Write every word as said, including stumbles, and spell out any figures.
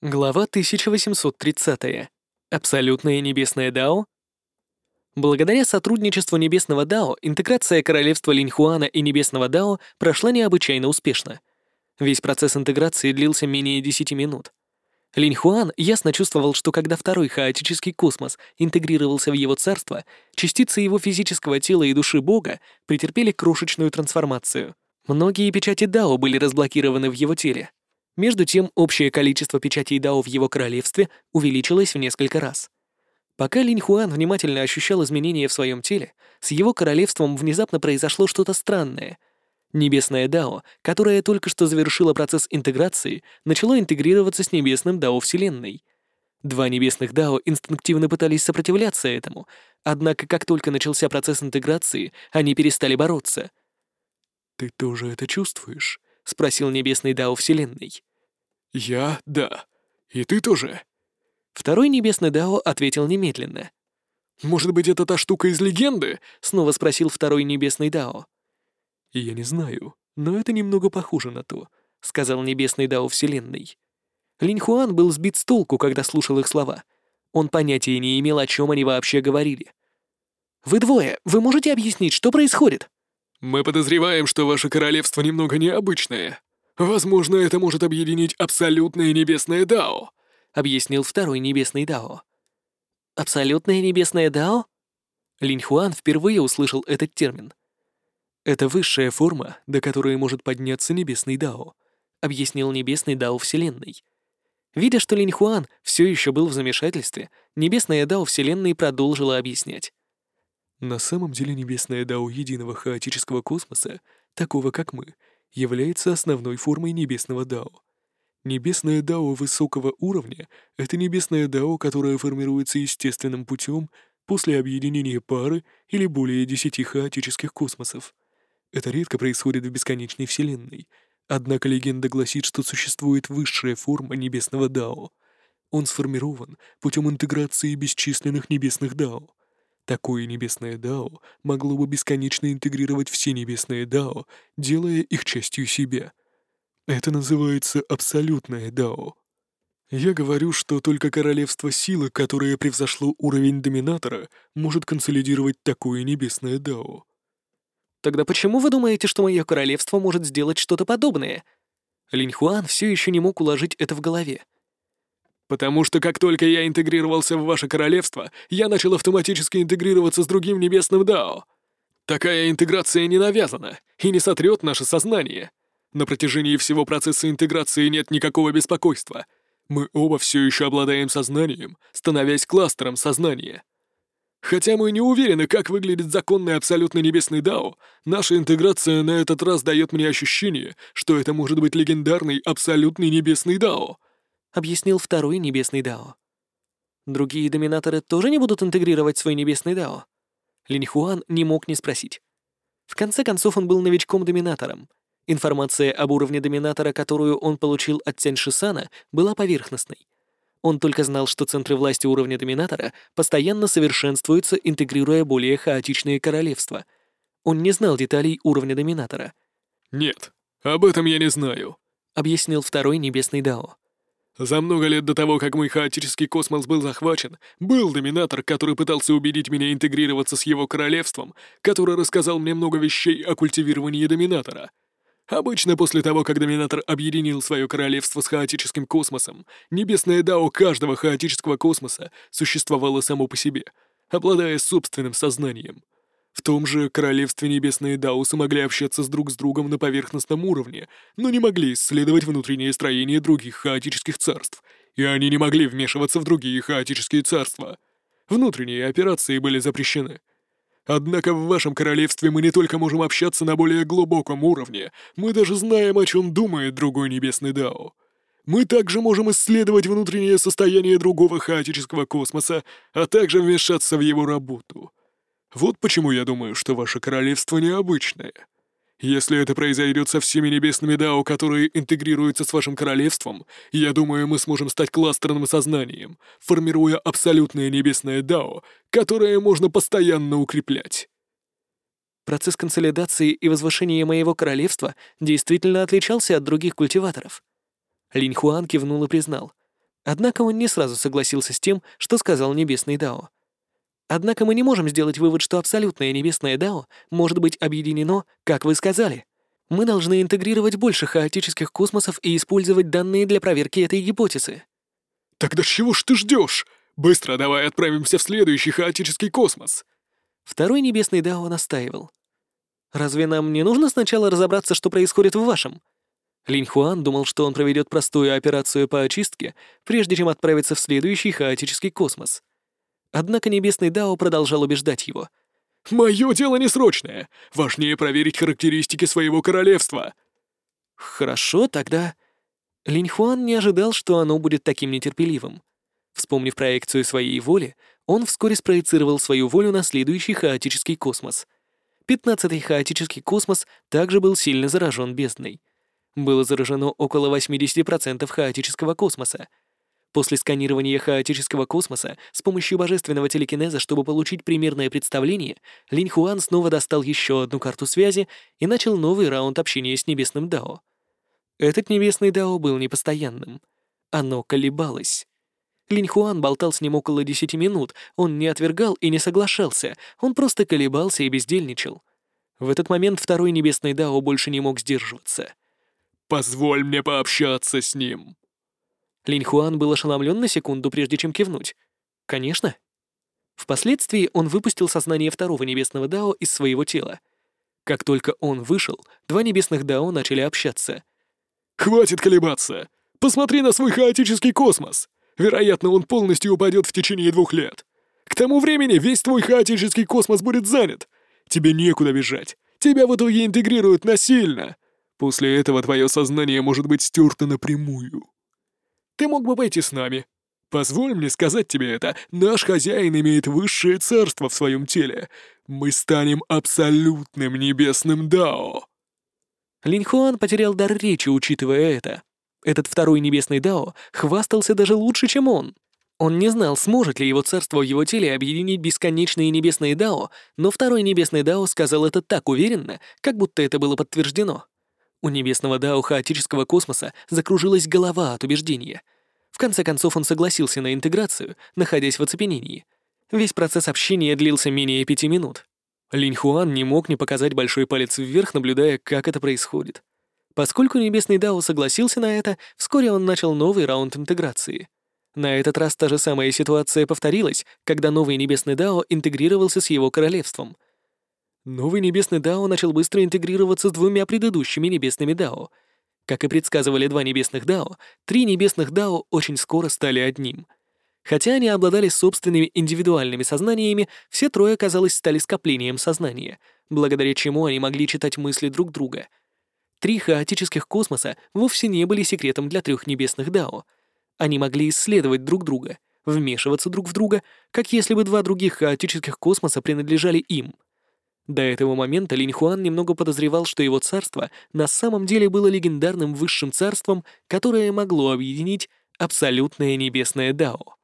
Глава тысяча восемьсот тридцать. Абсолютное небесное Дао. Благодаря сотрудничеству Небесного Дао, интеграция королевства Линьхуана и Небесного Дао прошла необычайно успешно. Весь процесс интеграции длился менее десяти минут. Линьхуан ясно чувствовал, что когда второй хаотический космос интегрировался в его царство, частицы его физического тела и души Бога претерпели крошечную трансформацию. Многие печати Дао были разблокированы в его теле. Между тем, общее количество печатей Дао в его королевстве увеличилось в несколько раз. Пока Линьхуан внимательно ощущал изменения в своем теле, с его королевством внезапно произошло что-то странное. Небесное Дао, которое только что завершило процесс интеграции, начало интегрироваться с Небесным Дао Вселенной. Два небесных Дао инстинктивно пытались сопротивляться этому, однако как только начался процесс интеграции, они перестали бороться. «Ты тоже это чувствуешь?» — спросил Небесный Дао Вселенной. «Я — да. И ты тоже?» Второй Небесный Дао ответил немедленно. «Может быть, это та штука из легенды?» — снова спросил второй Небесный Дао. «Я не знаю, но это немного похоже на то», — сказал Небесный Дао Вселенной. Линьхуан был сбит с толку, когда слушал их слова. Он понятия не имел, о чем они вообще говорили. «Вы двое, вы можете объяснить, что происходит?» «Мы подозреваем, что ваше королевство немного необычное. Возможно, это может объединить абсолютное небесное Дао», — объяснил второй Небесный Дао. «Абсолютное небесное Дао?» Линьхуан впервые услышал этот термин. «Это высшая форма, до которой может подняться небесный Дао», — объяснил Небесный Дао Вселенной. Видя, что Линьхуан все еще был в замешательстве, Небесное Дао Вселенной продолжило объяснять. «На самом деле небесное Дао единого хаотического космоса, такого как мы, является основной формой небесного Дао. Небесное Дао высокого уровня — это небесное Дао, которое формируется естественным путем после объединения пары или более десяти хаотических космосов. Это редко происходит в бесконечной Вселенной, однако легенда гласит, что существует высшая форма небесного Дао. Он сформирован путем интеграции бесчисленных небесных Дао. Такое небесное Дао могло бы бесконечно интегрировать все небесные Дао, делая их частью себя. Это называется абсолютное Дао. Я говорю, что только королевство силы, которое превзошло уровень доминатора, может консолидировать такое небесное Дао». «Тогда почему вы думаете, что мое королевство может сделать что-то подобное?» Линьхуан все еще не мог уложить это в голове. «Потому что как только я интегрировался в ваше королевство, я начал автоматически интегрироваться с другим небесным Дао. Такая интеграция не навязана и не сотрет наше сознание. На протяжении всего процесса интеграции нет никакого беспокойства. Мы оба все еще обладаем сознанием, становясь кластером сознания. Хотя мы не уверены, как выглядит законный абсолютно небесный Дао, наша интеграция на этот раз дает мне ощущение, что это может быть легендарный абсолютный небесный Дао», — объяснил второй Небесный Дао. «Другие доминаторы тоже не будут интегрировать свой Небесный Дао?» Линьхуан не мог не спросить. В конце концов, он был новичком-доминатором. Информация об уровне доминатора, которую он получил от Цянь Шисана, была поверхностной. Он только знал, что центры власти уровня доминатора постоянно совершенствуются, интегрируя более хаотичные королевства. Он не знал деталей уровня доминатора. «Нет, об этом я не знаю», — объяснил второй Небесный Дао. «За много лет до того, как мой хаотический космос был захвачен, был доминатор, который пытался убедить меня интегрироваться с его королевством, который рассказал мне много вещей о культивировании доминатора. Обычно после того, как доминатор объединил свое королевство с хаотическим космосом, небесное Дао каждого хаотического космоса существовало само по себе, обладая собственным сознанием. В том же королевстве небесные Даосы могли общаться с друг с другом на поверхностном уровне, но не могли исследовать внутреннее строение других хаотических царств, и они не могли вмешиваться в другие хаотические царства. Внутренние операции были запрещены. Однако в вашем королевстве мы не только можем общаться на более глубоком уровне, мы даже знаем, о чем думает другой небесный Дао. Мы также можем исследовать внутреннее состояние другого хаотического космоса, а также вмешаться в его работу. Вот почему я думаю, что ваше королевство необычное. Если это произойдет со всеми небесными Дао, которые интегрируются с вашим королевством, я думаю, мы сможем стать кластерным сознанием, формируя абсолютное небесное Дао, которое можно постоянно укреплять». Процесс консолидации и возвышения моего королевства действительно отличался от других культиваторов. Линьхуан кивнул и признал. Однако он не сразу согласился с тем, что сказал Небесный Дао. Однако мы не можем сделать вывод, что абсолютное Небесное Дао может быть объединено, как вы сказали. Мы должны интегрировать больше хаотических космосов и использовать данные для проверки этой гипотезы. Тогда чего ж ты ждешь? Быстро давай отправимся в следующий хаотический космос. Второй Небесный Дао настаивал. Разве нам не нужно сначала разобраться, что происходит в вашем? Линь Хуан думал, что он проведет простую операцию по очистке, прежде чем отправиться в следующий хаотический космос. Однако Небесный Дао продолжал убеждать его. «Мое дело не срочное. Важнее проверить характеристики своего королевства». «Хорошо, тогда...» Линь Хуан не ожидал, что оно будет таким нетерпеливым. Вспомнив проекцию своей воли, он вскоре спроецировал свою волю на следующий хаотический космос. Пятнадцатый хаотический космос также был сильно заражен бездной. Было заражено около восемьдесят процентов хаотического космоса. После сканирования хаотического космоса с помощью божественного телекинеза, чтобы получить примерное представление, Линь Хуан снова достал еще одну карту связи и начал новый раунд общения с Небесным Дао. Этот Небесный Дао был непостоянным. Оно колебалось. Линь Хуан болтал с ним около десяти минут, он не отвергал и не соглашался, он просто колебался и бездельничал. В этот момент второй Небесный Дао больше не мог сдерживаться. «Позволь мне пообщаться с ним». Линь Хуан был ошеломлен на секунду, прежде чем кивнуть. «Конечно». Впоследствии он выпустил сознание второго Небесного Дао из своего тела. Как только он вышел, два Небесных Дао начали общаться. «Хватит колебаться! Посмотри на свой хаотический космос! Вероятно, он полностью упадет в течение двух лет. К тому времени весь твой хаотический космос будет занят. Тебе некуда бежать. Тебя в итоге интегрируют насильно. После этого твое сознание может быть стерто напрямую. Ты мог бы пойти с нами. Позволь мне сказать тебе это. Наш хозяин имеет высшее царство в своем теле. Мы станем абсолютным небесным Дао». Линь Хуан потерял дар речи, учитывая это. Этот второй Небесный Дао хвастался даже лучше, чем он. Он не знал, сможет ли его царство в его теле объединить бесконечные Небесные Дао, но второй Небесный Дао сказал это так уверенно, как будто это было подтверждено. У Небесного Дао хаотического космоса закружилась голова от убеждения. В конце концов он согласился на интеграцию, находясь в оцепенении. Весь процесс общения длился менее пяти минут. Линь Хуан не мог не показать большой палец вверх, наблюдая, как это происходит. Поскольку Небесный Дао согласился на это, вскоре он начал новый раунд интеграции. На этот раз та же самая ситуация повторилась, когда новый Небесный Дао интегрировался с его королевством. Новый Небесный Дао начал быстро интегрироваться с двумя предыдущими Небесными Дао. Как и предсказывали два Небесных Дао, три Небесных Дао очень скоро стали одним. Хотя они обладали собственными индивидуальными сознаниями, все трое, казалось, стали скоплением сознания, благодаря чему они могли читать мысли друг друга. Три хаотических космоса вовсе не были секретом для трех Небесных Дао. Они могли исследовать друг друга, вмешиваться друг в друга, как если бы два других хаотических космоса принадлежали им. До этого момента Линь Хуан немного подозревал, что его царство на самом деле было легендарным высшим царством, которое могло объединить абсолютное Небесное Дао.